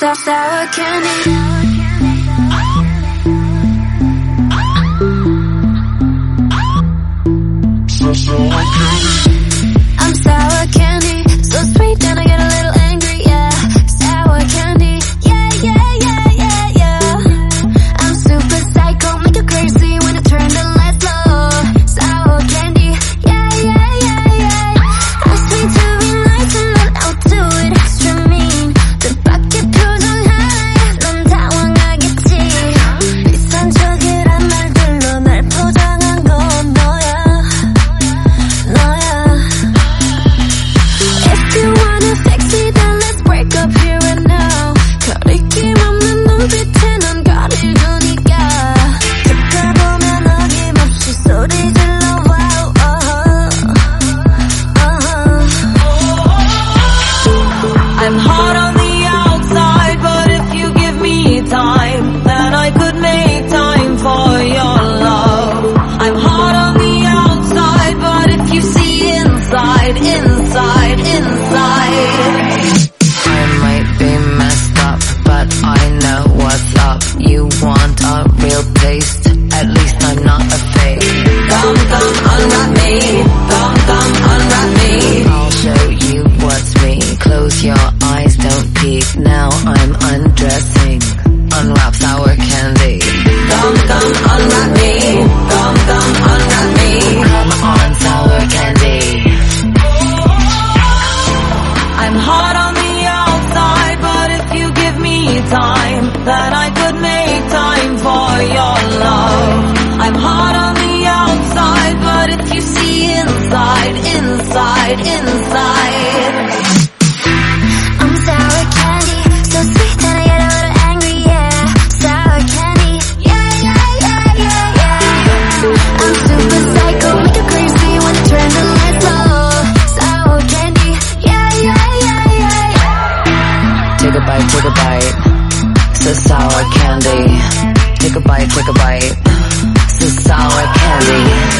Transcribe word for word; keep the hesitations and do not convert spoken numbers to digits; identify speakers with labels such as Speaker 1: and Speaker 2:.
Speaker 1: sour, sour candy. I'm sour candy, so sweet and I get a little angry, yeah. Sour candy, yeah, yeah, yeah, yeah, yeah. I'm super psycho, make you crazy when I turn the lights low. Sour candy, yeah, yeah, yeah, yeah. Ask me to be nice and then I'll do it extra mean. The bucket 표정 high, 넌 당황하겠지. 비싼 척이란 말들로 날 포장한 건 너야. If you wanna fix me, then let's break up here and now. 거리낌 없는 눈빛에 넌 가리우니까 듣다 보면 어김없이 소리 질러. Wow, uh-huh, uh-huh.
Speaker 2: I'm hot on the outside, but if you give me time, then I could make time for your love. I'm hot on the outside, but if you see inside, inside, inside.
Speaker 3: I might be messed up, but I know what's up. You want a real taste? At least I'm not a fake.
Speaker 2: Come, come, unwrap me. Come, come, unwrap me.
Speaker 3: I'll show you what's me. Close your eyes, don't peek. Now I'm undressing. Unwrap sour candy.
Speaker 2: Come, come, unwrap me. Come, come, unwrap me.
Speaker 3: Come on, sour candy.
Speaker 2: I'm hot on the outside, but if you give me time, then I could make time for your love. I'm hot on the outside, but if you see inside, inside, inside.
Speaker 1: I'm sour candy, so sweet and I get a little angry, yeah. Sour candy, yeah, yeah, yeah, yeah, yeah. I'm super psycho, make you crazy when I turn the lights low. Sour candy, yeah, yeah, yeah, yeah, yeah.
Speaker 3: Take a bite, take a bite. So sour candy. Take a bite, take a bite. So sour candy.